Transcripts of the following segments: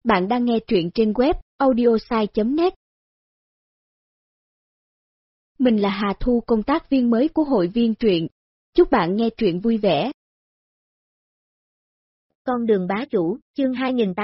Bạn đang nghe truyện trên web audiosai.net. Mình là Hà Thu, công tác viên mới của hội viên truyện. Chúc bạn nghe truyện vui vẻ. Con đường bá chủ, chương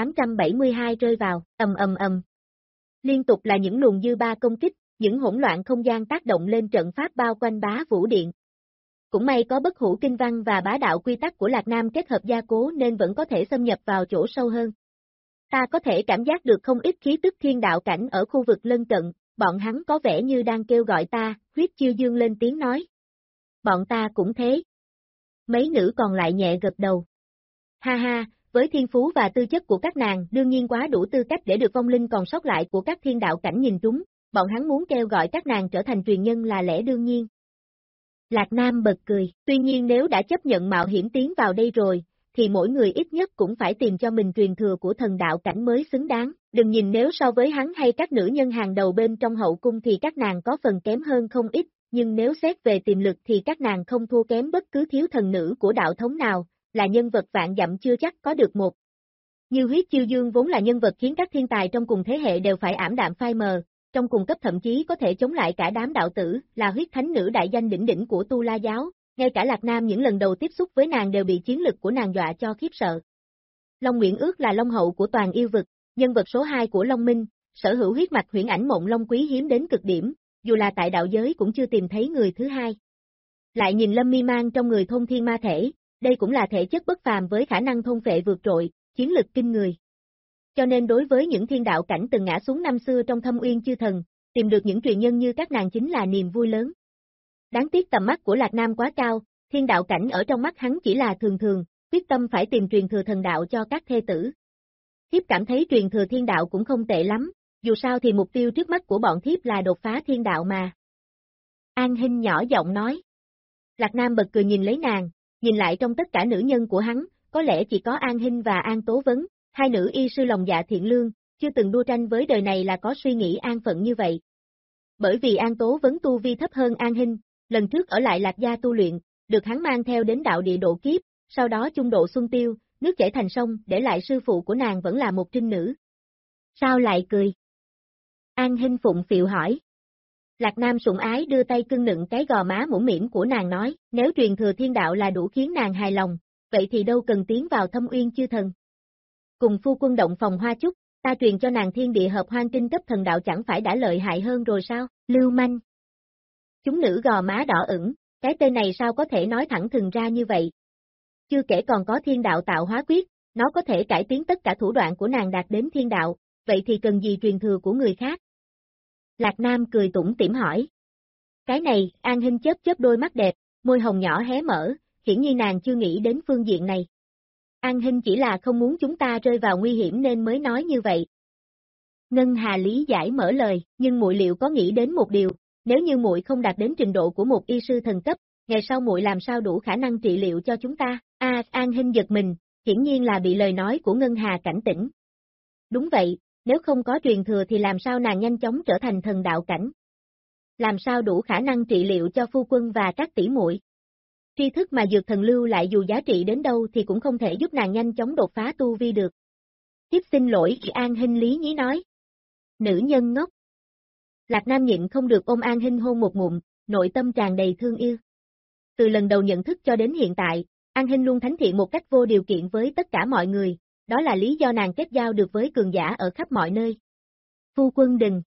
2872 rơi vào, ầm. Liên tục là những luồng dư ba công kích, những hỗn loạn không gian tác động lên trận pháp bao quanh Bá Vũ Điện. Cũng may có bất hủ kinh văn và bá đạo quy tắc của Lạc Nam kết hợp gia cố nên vẫn có thể xâm nhập vào chỗ sâu hơn. Ta có thể cảm giác được không ít khí tức thiên đạo cảnh ở khu vực lân cận, bọn hắn có vẻ như đang kêu gọi ta, Huyết Chiêu Dương lên tiếng nói. Bọn ta cũng thế. Mấy nữ còn lại nhẹ gật đầu. Ha ha, với thiên phú và tư chất của các nàng đương nhiên quá đủ tư cách để được vong linh còn sót lại của các thiên đạo cảnh nhìn trúng, bọn hắn muốn kêu gọi các nàng trở thành truyền nhân là lẽ đương nhiên. Lạc Nam bật cười, tuy nhiên nếu đã chấp nhận mạo hiểm tiến vào đây rồi, thì mỗi người ít nhất cũng phải tìm cho mình truyền thừa của thần đạo cảnh mới xứng đáng, đừng nhìn nếu so với hắn hay các nữ nhân hàng đầu bên trong hậu cung thì các nàng có phần kém hơn không ít, nhưng nếu xét về tiềm lực thì các nàng không thua kém bất cứ thiếu thần nữ của đạo thống nào, là nhân vật vạn dặm chưa chắc có được một. Như Huyết Chiêu Dương vốn là nhân vật khiến các thiên tài trong cùng thế hệ đều phải ảm đạm phai mờ, trong cùng cấp thậm chí có thể chống lại cả đám đạo tử, là huyết thánh nữ đại danh đỉnh đỉnh của Tu La giáo, ngay cả Lạc Nam những lần đầu tiếp xúc với nàng đều bị chiến lực của nàng dọa cho khiếp sợ. Long Nguyễn Ước là Long hậu của toàn yêu vực, nhân vật số 2 của Long Minh, sở hữu huyết mạch huyễn ảnh mộng long quý hiếm đến cực điểm, dù là tại đạo giới cũng chưa tìm thấy người thứ hai. Lại nhìn Lâm Mi mang trong người thôn thiên ma thể, đây cũng là thể chất bất phàm với khả năng thôn phệ vượt trội, chiến lực kinh người. Cho nên đối với những thiên đạo cảnh từng ngã xuống năm xưa trong thâm uyên chư thần, tìm được những truyền nhân như các nàng chính là niềm vui lớn. Đáng tiếc tầm mắt của Lạc Nam quá cao, thiên đạo cảnh ở trong mắt hắn chỉ là thường thường, quyết tâm phải tìm truyền thừa thần đạo cho các thê tử. Thiếp cảm thấy truyền thừa thiên đạo cũng không tệ lắm, dù sao thì mục tiêu trước mắt của bọn thiếp là đột phá thiên đạo mà. An Hinh nhỏ giọng nói. Lạc Nam bật cười nhìn lấy nàng, nhìn lại trong tất cả nữ nhân của hắn, có lẽ chỉ có An Hinh và An Tố Vấn, hai nữ y sư lòng dạ thiện lương, chưa từng đua tranh với đời này là có suy nghĩ an phận như vậy. Bởi vì An Tố Vấn tu vi thấp hơn An Hinh, lần trước ở lại Lạc gia tu luyện, được hắn mang theo đến đạo địa độ kiếp, sau đó chung độ xuân tiêu, nước chảy thành sông, để lại sư phụ của nàng vẫn là một trinh nữ. Sao lại cười? An Hinh phụng phịu hỏi. Lạc Nam sủng ái đưa tay cưng nựng cái gò má mũm mĩm của nàng nói, nếu truyền thừa thiên đạo là đủ khiến nàng hài lòng, vậy thì đâu cần tiến vào thâm uyên chư thần. Cùng phu quân động phòng hoa chúc, ta truyền cho nàng thiên địa hợp hoang kinh cấp thần đạo chẳng phải đã lợi hại hơn rồi sao, lưu manh. Chúng nữ gò má đỏ ửng, cái tên này sao có thể nói thẳng thừng ra như vậy. Chưa kể còn có thiên đạo tạo hóa quyết, nó có thể cải tiến tất cả thủ đoạn của nàng đạt đến thiên đạo, vậy thì cần gì truyền thừa của người khác? Lạc Nam cười tủm tỉm hỏi. Cái này, An Hinh chớp chớp đôi mắt đẹp, môi hồng nhỏ hé mở, hiển nhiên nàng chưa nghĩ đến phương diện này. An Hinh chỉ là không muốn chúng ta rơi vào nguy hiểm nên mới nói như vậy. Ngân Hà lý giải mở lời, nhưng muội liệu có nghĩ đến một điều, nếu như muội không đạt đến trình độ của một y sư thần cấp, ngày sau muội làm sao đủ khả năng trị liệu cho chúng ta? An Hinh giật mình, hiển nhiên là bị lời nói của Ngân Hà cảnh tỉnh. Đúng vậy, nếu không có truyền thừa thì làm sao nàng nhanh chóng trở thành thần đạo cảnh? Làm sao đủ khả năng trị liệu cho phu quân và các tỷ muội? Tri thức mà dược thần lưu lại dù giá trị đến đâu thì cũng không thể giúp nàng nhanh chóng đột phá tu vi được. Thiếp xin lỗi, An Hinh lý nhí nói. Nữ nhân ngốc. Lạc Nam nhịn không được ôm An Hinh hôn một ngụm, nội tâm tràn đầy thương yêu. Từ lần đầu nhận thức cho đến hiện tại, An Hinh luôn thánh thiện một cách vô điều kiện với tất cả mọi người, đó là lý do nàng kết giao được với cường giả ở khắp mọi nơi. Phu quân đừng.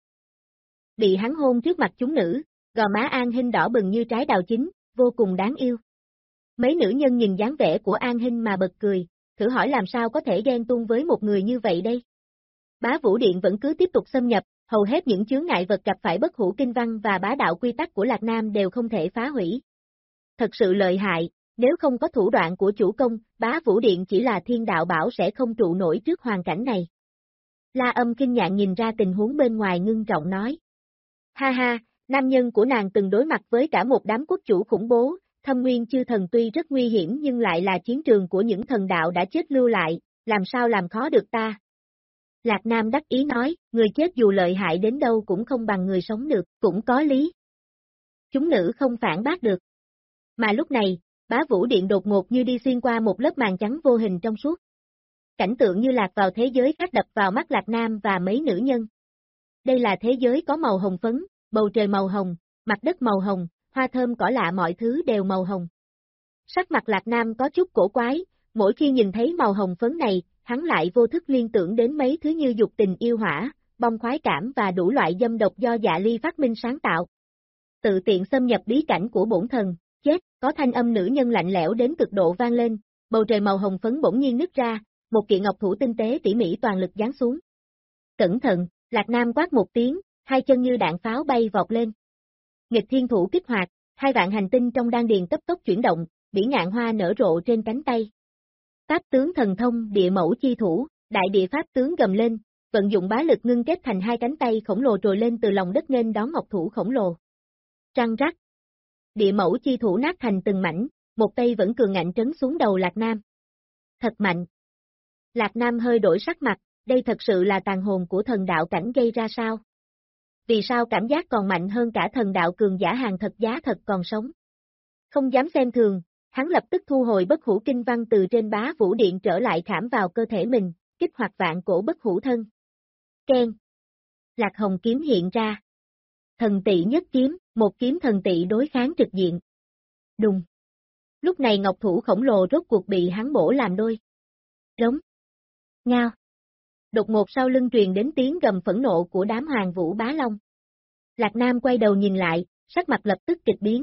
Bị hắn hôn trước mặt chúng nữ, gò má An Hinh đỏ bừng như trái đào chín, vô cùng đáng yêu. Mấy nữ nhân nhìn dáng vẻ của An Hinh mà bật cười, thử hỏi làm sao có thể ghen tuông với một người như vậy đây. Bá Vũ Điện vẫn cứ tiếp tục xâm nhập, hầu hết những chướng ngại vật gặp phải bất hủ kinh văn và bá đạo quy tắc của Lạc Nam đều không thể phá hủy. Thật sự lợi hại, nếu không có thủ đoạn của chủ công, Bá Vũ Điện chỉ là thiên đạo bảo sẽ không trụ nổi trước hoàn cảnh này. La Âm kinh ngạc nhìn ra tình huống bên ngoài ngưng trọng nói. Ha ha, nam nhân của nàng từng đối mặt với cả một đám quốc chủ khủng bố, thâm nguyên chư thần tuy rất nguy hiểm nhưng lại là chiến trường của những thần đạo đã chết lưu lại, làm sao làm khó được ta. Lạc Nam đắc ý nói, người chết dù lợi hại đến đâu cũng không bằng người sống được, cũng có lý. Chúng nữ không phản bác được. Mà lúc này, Bá Vũ Điện đột ngột như đi xuyên qua một lớp màn trắng vô hình trong suốt. cảnh tượng như lạc vào thế giới khác đập vào mắt Lạc Nam và mấy nữ nhân. Đây là thế giới có màu hồng phấn, bầu trời màu hồng, mặt đất màu hồng, hoa thơm cỏ lạ mọi thứ đều màu hồng. Sắc mặt Lạc Nam có chút cổ quái, mỗi khi nhìn thấy màu hồng phấn này, hắn lại vô thức liên tưởng đến mấy thứ như dục tình yêu hỏa, bong khoái cảm và đủ loại dâm độc do Dạ Ly phát minh sáng tạo. Tự tiện xâm nhập bí cảnh của bổn thần, chết, có thanh âm nữ nhân lạnh lẽo đến cực độ vang lên, bầu trời màu hồng phấn bỗng nhiên nứt ra, một kiện ngọc thủ tinh tế tỉ mỉ toàn lực giáng xuống. Cẩn thận, Lạc Nam quát một tiếng, hai chân như đạn pháo bay vọt lên. Nghịch thiên thủ kích hoạt, 2 vạn hành tinh trong đan điền cấp tốc chuyển động, bỉ ngạn hoa nở rộ trên cánh tay. Pháp tướng thần thông địa mẫu chi thủ, đại địa pháp tướng gầm lên, vận dụng bá lực ngưng kết thành 2 cánh tay khổng lồ trồi lên từ lòng đất nghênh đón ngọc thủ khổng lồ. Răng rắc. Địa mẫu chi thủ nát thành từng mảnh, một tay vẫn cường ngạnh trấn xuống đầu Lạc Nam. Thật mạnh. Lạc Nam hơi đổi sắc mặt, đây thật sự là tàn hồn của thần đạo cảnh gây ra sao? Vì sao cảm giác còn mạnh hơn cả thần đạo cường giả hàng thật giá thật còn sống? Không dám xem thường, hắn lập tức thu hồi bất hủ kinh văn từ trên bá vũ điện trở lại khảm vào cơ thể mình, kích hoạt vạn cổ bất hủ thân. Keng. Lạc hồng kiếm hiện ra. Thần tỵ nhất kiếm, một kiếm thần tỵ đối kháng trực diện. Đùng. Lúc này ngọc thủ khổng lồ rốt cuộc bị hắn bổ làm đôi. Rống. Ngao. Đột ngột sau lưng truyền đến tiếng gầm phẫn nộ của đám Hoàng Vũ Bá Long. Lạc Nam quay đầu nhìn lại, sắc mặt lập tức kịch biến.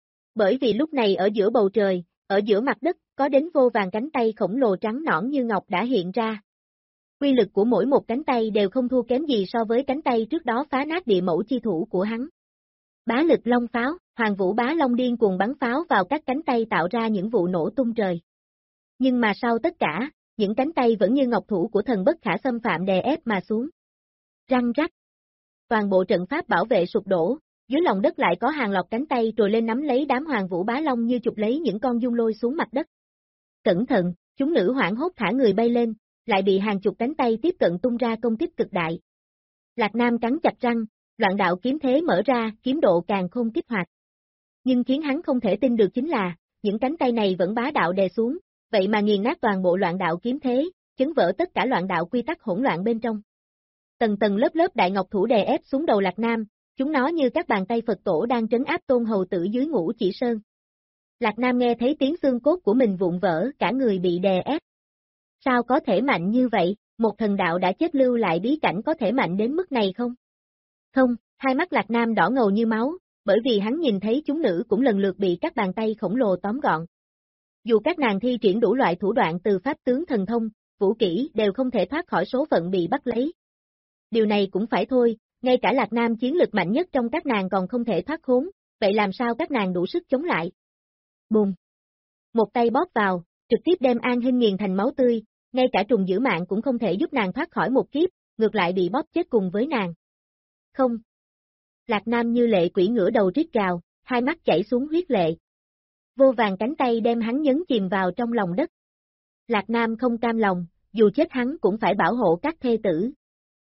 Bởi vì lúc này ở giữa bầu trời, ở giữa mặt đất, có đến vô vàn cánh tay khổng lồ trắng nõn như ngọc đã hiện ra. Quy lực của mỗi một cánh tay đều không thua kém gì so với cánh tay trước đó phá nát địa mẫu chi thủ của hắn. Bá lực long pháo, Hoàng Vũ Bá Long điên cuồng bắn pháo vào các cánh tay tạo ra những vụ nổ tung trời. Nhưng mà sau tất cả, những cánh tay vẫn như ngọc thủ của thần bất khả xâm phạm đè ép mà xuống. Răng rắc. Toàn bộ trận pháp bảo vệ sụp đổ, dưới lòng đất lại có hàng loạt cánh tay trồi lên nắm lấy đám Hoàng Vũ Bá Long như chụp lấy những con dung lôi xuống mặt đất. Cẩn thận, chúng nữ hoảng hốt thả người bay lên, lại bị hàng chục cánh tay tiếp cận tung ra công kích cực đại. Lạc Nam cắn chặt răng, loạn đạo kiếm thế mở ra, kiếm độ càng khôn kích hoạt. Nhưng khiến hắn không thể tin được chính là, những cánh tay này vẫn bá đạo đè xuống, vậy mà nghiền nát toàn bộ loạn đạo kiếm thế, chấn vỡ tất cả loạn đạo quy tắc hỗn loạn bên trong. Tầng tầng lớp lớp đại ngọc thủ đè ép xuống đầu Lạc Nam, chúng nó như các bàn tay Phật tổ đang trấn áp Tôn Hầu Tử dưới Ngũ Chỉ Sơn. Lạc Nam nghe thấy tiếng xương cốt của mình vụn vỡ, cả người bị đè ép. Sao có thể mạnh như vậy, một thần đạo đã chết lưu lại bí cảnh có thể mạnh đến mức này không? Không, hai mắt Lạc Nam đỏ ngầu như máu, bởi vì hắn nhìn thấy chúng nữ cũng lần lượt bị các bàn tay khổng lồ tóm gọn. Dù các nàng thi triển đủ loại thủ đoạn từ pháp tướng thần thông, vũ kỹ đều không thể thoát khỏi số phận bị bắt lấy. Điều này cũng phải thôi, ngay cả Lạc Nam chiến lực mạnh nhất trong các nàng còn không thể thoát khốn, vậy làm sao các nàng đủ sức chống lại? Bùm! Một tay bóp vào, trực tiếp đem An Hinh nghiền thành máu tươi, ngay cả trùng giữ mạng cũng không thể giúp nàng thoát khỏi một kiếp, ngược lại bị bóp chết cùng với nàng. Không! Lạc Nam như lệ quỷ ngửa đầu rít gào, hai mắt chảy xuống huyết lệ. Vô vàn cánh tay đem hắn nhấn chìm vào trong lòng đất. Lạc Nam không cam lòng, dù chết hắn cũng phải bảo hộ các thê tử.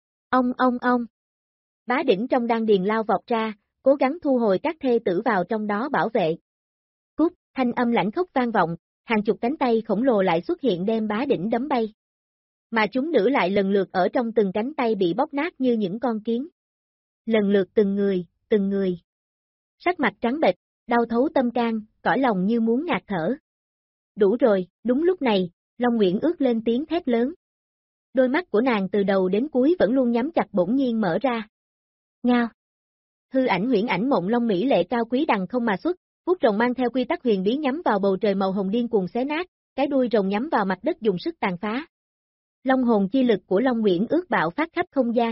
Ông. Bá đỉnh trong đan điền lao vọt ra, cố gắng thu hồi các thê tử vào trong đó bảo vệ. Cút, thanh âm lãnh khốc vang vọng, hàng chục cánh tay khổng lồ lại xuất hiện đem bá đỉnh đấm bay. Mà chúng nữ lại lần lượt ở trong từng cánh tay bị bóp nát như những con kiến. Lần lượt từng người. Sắc mặt trắng bệch, đau thấu tâm can, cõi lòng như muốn ngạt thở. Đủ rồi, đúng lúc này, Long Nguyễn ước lên tiếng thét lớn. Đôi mắt của nàng từ đầu đến cuối vẫn luôn nhắm chặt bỗng nhiên mở ra. Ngao. Hư ảnh huyễn ảnh mộng long mỹ lệ cao quý đằng không mà xuất, hút rồng mang theo quy tắc huyền bí nhắm vào bầu trời màu hồng điên cuồng xé nát, cái đuôi rồng nhắm vào mặt đất dùng sức tàn phá. Long hồn chi lực của Long Nguyễn ước bạo phát khắp không gian.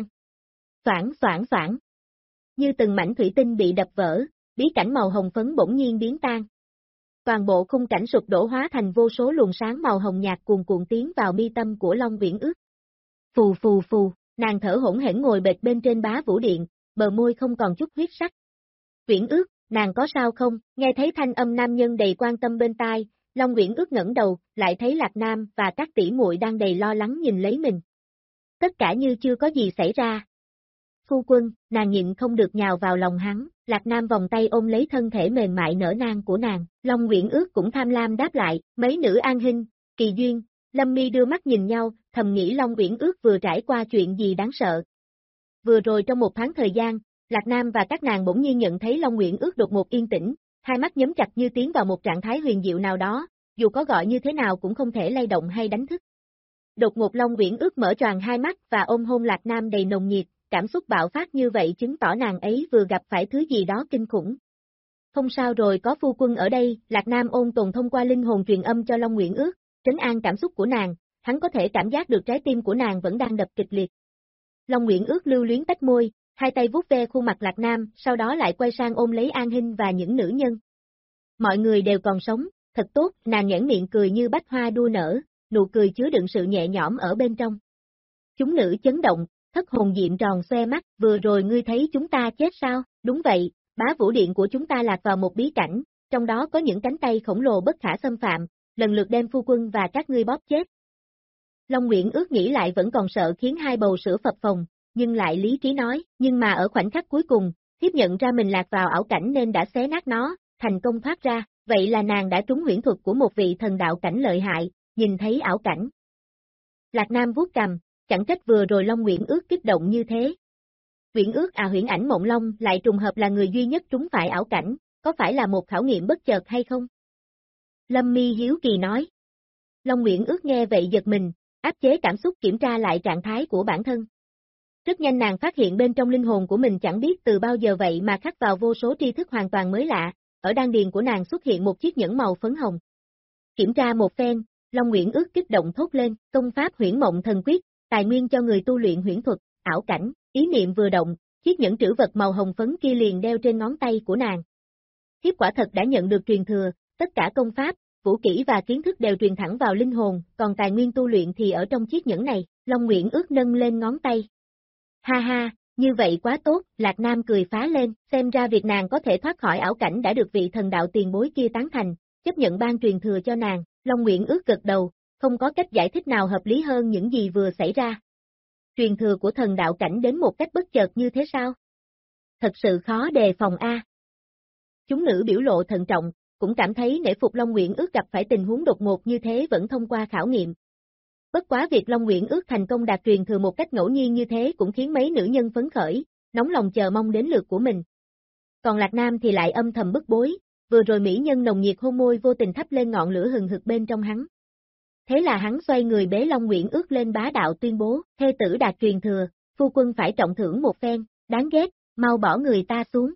Xoảng. Như từng mảnh thủy tinh bị đập vỡ, bí cảnh màu hồng phấn bỗng nhiên biến tan. Toàn bộ khung cảnh sụp đổ hóa thành vô số luồng sáng màu hồng nhạt cuồn cuộn tiến vào mi tâm của Long Nguyễn ước. Phù, nàng thở hổn hển ngồi bệt bên trên bá vũ điện, bờ môi không còn chút huyết sắc. Nguyễn ước, nàng có sao không? Nghe thấy thanh âm nam nhân đầy quan tâm bên tai, Long Nguyễn ước ngẩng đầu, lại thấy Lạc Nam và các tỷ muội đang đầy lo lắng nhìn lấy mình. Tất cả như chưa có gì xảy ra. Phu quân, nàng nhịn không được nhào vào lòng hắn, Lạc Nam vòng tay ôm lấy thân thể mềm mại nở nang của nàng, Long Nguyễn ước cũng tham lam đáp lại, mấy nữ An Hinh, Kỳ Duyên, Lâm Mi đưa mắt nhìn nhau, thầm nghĩ Long Uyển Ước vừa trải qua chuyện gì đáng sợ. Vừa rồi trong một tháng thời gian, Lạc Nam và các nàng bỗng nhiên nhận thấy Long Uyển Ước đột ngột yên tĩnh, hai mắt nhắm chặt như tiến vào một trạng thái huyền diệu nào đó, dù có gọi như thế nào cũng không thể lay động hay đánh thức. Đột ngột Long Uyển Ước mở choàng hai mắt và ôm hôn Lạc Nam đầy nồng nhiệt, cảm xúc bạo phát như vậy chứng tỏ nàng ấy vừa gặp phải thứ gì đó kinh khủng. Không sao rồi, có phu quân ở đây, Lạc Nam ôn tồn thông qua linh hồn truyền âm cho Long Uyển Ước, trấn an cảm xúc của nàng, hắn có thể cảm giác được trái tim của nàng vẫn đang đập kịch liệt. Long Uyển Ước lưu luyến tách môi, hai tay vuốt ve khuôn mặt Lạc Nam, sau đó lại quay sang ôm lấy An Hinh và những nữ nhân. Mọi người đều còn sống, thật tốt, nàng nhoẻn miệng cười như bách hoa đua nở, nụ cười chứa đựng sự nhẹ nhõm ở bên trong. Chúng nữ chấn động, thất hồn diệm tròn xoe mắt, vừa rồi ngươi thấy chúng ta chết sao? Đúng vậy, bá vũ điện của chúng ta lạc vào một bí cảnh, trong đó có những cánh tay khổng lồ bất khả xâm phạm, lần lượt đem phu quân và các ngươi bóp chết. Long Uyển Ước nghĩ lại vẫn còn sợ khiến hai bầu sữa phập phồng, nhưng lại lý trí nói, nhưng mà ở khoảnh khắc cuối cùng, thiếp nhận ra mình lạc vào ảo cảnh nên đã xé nát nó, thành công thoát ra, vậy là nàng đã trúng huyễn thuật của một vị thần đạo cảnh lợi hại, nhìn thấy ảo cảnh. Lạc Nam vuốt cằm, chẳng trách vừa rồi Long Uyển Ước kích động như thế. Uyển Ước huyễn ảnh Mộng Long lại trùng hợp là người duy nhất trúng phải ảo cảnh, có phải là một khảo nghiệm bất chợt hay không? Lâm Mi hiếu kỳ nói. Long Uyển Ước nghe vậy giật mình, áp chế cảm xúc kiểm tra lại trạng thái của bản thân. Rất nhanh nàng phát hiện bên trong linh hồn của mình chẳng biết từ bao giờ vậy mà khắc vào vô số tri thức hoàn toàn mới lạ, ở đan điền của nàng xuất hiện một chiếc nhẫn màu phấn hồng. Kiểm tra một phen, Long Uyển Ước kích động thốt lên, công pháp Huyễn Mộng Thần Quyết, tài nguyên cho người tu luyện huyễn thuật, ảo cảnh, ý niệm vừa động, chiếc nhẫn trữ vật màu hồng phấn kia liền đeo trên ngón tay của nàng. Thiếp quả thật đã nhận được truyền thừa, tất cả công pháp, vũ kỹ và kiến thức đều truyền thẳng vào linh hồn, còn tài nguyên tu luyện thì ở trong chiếc nhẫn này, Long Uyển Ước nâng lên ngón tay. Ha ha, như vậy quá tốt, Lạc Nam cười phá lên, xem ra việc nàng có thể thoát khỏi ảo cảnh đã được vị thần đạo tiền bối kia tán thành, chấp nhận ban truyền thừa cho nàng, Long Uyển Ước gật đầu, không có cách giải thích nào hợp lý hơn những gì vừa xảy ra. Truyền thừa của thần đạo cảnh đến một cách bất chợt như thế sao? Thật sự khó đề phòng a. Chúng nữ biểu lộ thận trọng, cũng cảm thấy nể phục Long Uyển Ước gặp phải tình huống đột ngột như thế vẫn thông qua khảo nghiệm. Bất quá việc Long Uyển Ước thành công đạt truyền thừa một cách ngẫu nhiên như thế cũng khiến mấy nữ nhân phấn khởi, nóng lòng chờ mong đến lượt của mình. Còn Lạc Nam thì lại âm thầm bức bối, vừa rồi mỹ nhân nồng nhiệt hôn môi vô tình thắp lên ngọn lửa hừng hực bên trong hắn. Thế là hắn xoay người bế Long Uyển Ước lên bá đạo tuyên bố, thê tử đạt truyền thừa, phu quân phải trọng thưởng một phen, đáng ghét, mau bỏ người ta xuống.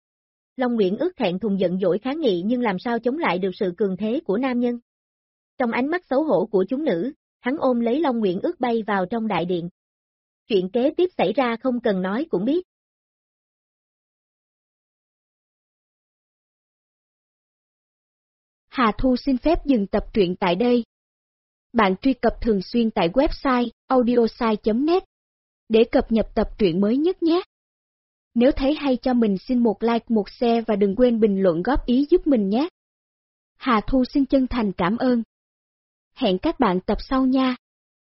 Long Uyển Ước thẹn thùng giận dỗi kháng nghị nhưng làm sao chống lại được sự cường thế của nam nhân. Trong ánh mắt xấu hổ của chúng nữ, hắn ôm lấy Long Uyển Ước bay vào trong đại điện. Chuyện kế tiếp xảy ra không cần nói cũng biết. Hà Thu xin phép dừng tập truyện tại đây. Bạn truy cập thường xuyên tại website audiosai.net để cập nhật tập truyện mới nhất nhé. Nếu thấy hay cho mình xin một like, một share và đừng quên bình luận góp ý giúp mình nhé. Hà Thu xin chân thành cảm ơn. Hẹn các bạn tập sau nha.